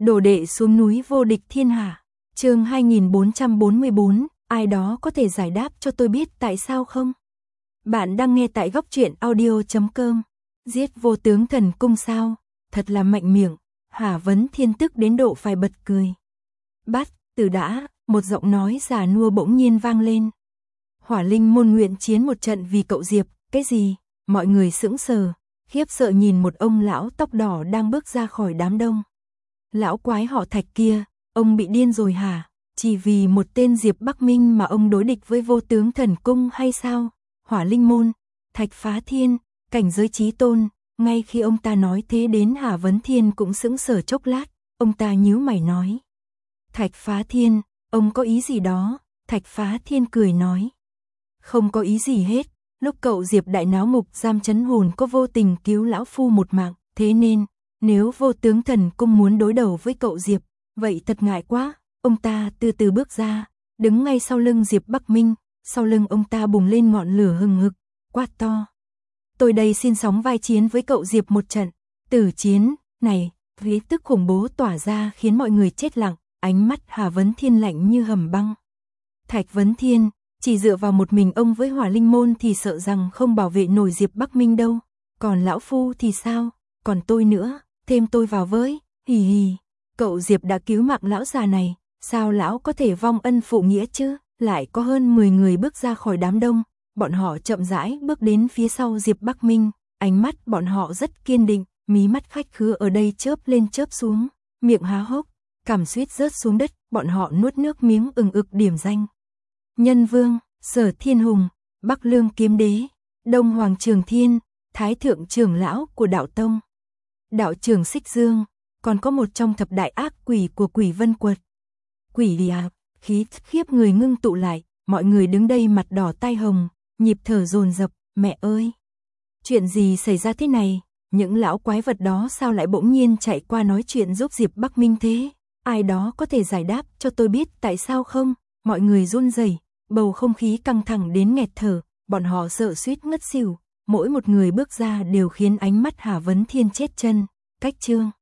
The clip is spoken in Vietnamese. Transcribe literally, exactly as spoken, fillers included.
Đồ đệ xuống núi vô địch thiên hạ. Chương hai nghìn bốn trăm bốn mươi bốn, ai đó có thể giải đáp cho tôi biết tại sao không? Bạn đang nghe tại góc truyện audio chấm com. Giết vô tướng thần cung sao? Thật là mạnh miệng. Hà Vấn Thiên tức đến độ phải bật cười. Bắt, từ đã, một giọng nói già nua bỗng nhiên vang lên. Hỏa Linh môn nguyện chiến một trận vì cậu Diệp, cái gì? Mọi người sững sờ, khiếp sợ nhìn một ông lão tóc đỏ đang bước ra khỏi đám đông. Lão quái họ Thạch kia, ông bị điên rồi hả? Chỉ vì một tên Diệp Bắc Minh mà ông đối địch với vô tướng thần cung hay sao? Hỏa Linh môn, Thạch Phá Thiên, cảnh giới chí tôn. Ngay khi ông ta nói thế đến Hà Vấn Thiên cũng sững sờ chốc lát, ông ta nhíu mày nói. Thạch Phá Thiên, ông có ý gì đó? Thạch Phá Thiên cười nói. Không có ý gì hết, lúc cậu Diệp đại náo ngục giam chấn hồn có vô tình cứu lão phu một mạng, thế nên, nếu vô tướng thần cung muốn đối đầu với cậu Diệp, vậy thật ngại quá. Ông ta từ từ bước ra, đứng ngay sau lưng Diệp Bắc Minh, sau lưng ông ta bùng lên ngọn lửa hừng hực, quát to. Tôi đây xin sóng vai chiến với cậu Diệp một trận. Tử chiến, này, khí tức khủng bố tỏa ra khiến mọi người chết lặng, ánh mắt Hà Vấn Thiên lạnh như hầm băng. Thạch Vấn Thiên, chỉ dựa vào một mình ông với Hỏa Linh môn thì sợ rằng không bảo vệ nổi Diệp Bắc Minh đâu. Còn lão phu thì sao? Còn tôi nữa, thêm tôi vào với, hì hì. Cậu Diệp đã cứu mạng lão già này, sao lão có thể vong ân phụ nghĩa chứ? Lại có hơn mười người bước ra khỏi đám đông, bọn họ chậm rãi bước đến phía sau Diệp Bắc Minh, ánh mắt bọn họ rất kiên định, mí mắt khách khứa ở đây chớp lên chớp xuống, miệng há hốc, cảm suýt rớt xuống đất, bọn họ nuốt nước miếng ừng ực điểm danh. Nhân Vương, Sở Thiên Hùng, Bắc Lương Kiếm Đế, Đông Hoàng Trường Thiên, Thái Thượng Trưởng Lão của Đạo Tông, Đạo Trưởng Xích Dương, còn có một trong thập đại ác quỷ của Quỷ Vân Quật. Quỷ đi à, khí khiếp người ngưng tụ lại, mọi người đứng đây mặt đỏ tai hồng, nhịp thở dồn dập, mẹ ơi! Chuyện gì xảy ra thế này? Những lão quái vật đó sao lại bỗng nhiên chạy qua nói chuyện giúp Diệp Bắc Minh thế? Ai đó có thể giải đáp cho tôi biết tại sao không? Mọi người run rẩy, bầu không khí căng thẳng đến nghẹt thở, bọn họ sợ suýt ngất xỉu, mỗi một người bước ra đều khiến ánh mắt Hà Vấn Thiên chết chân. Cách chương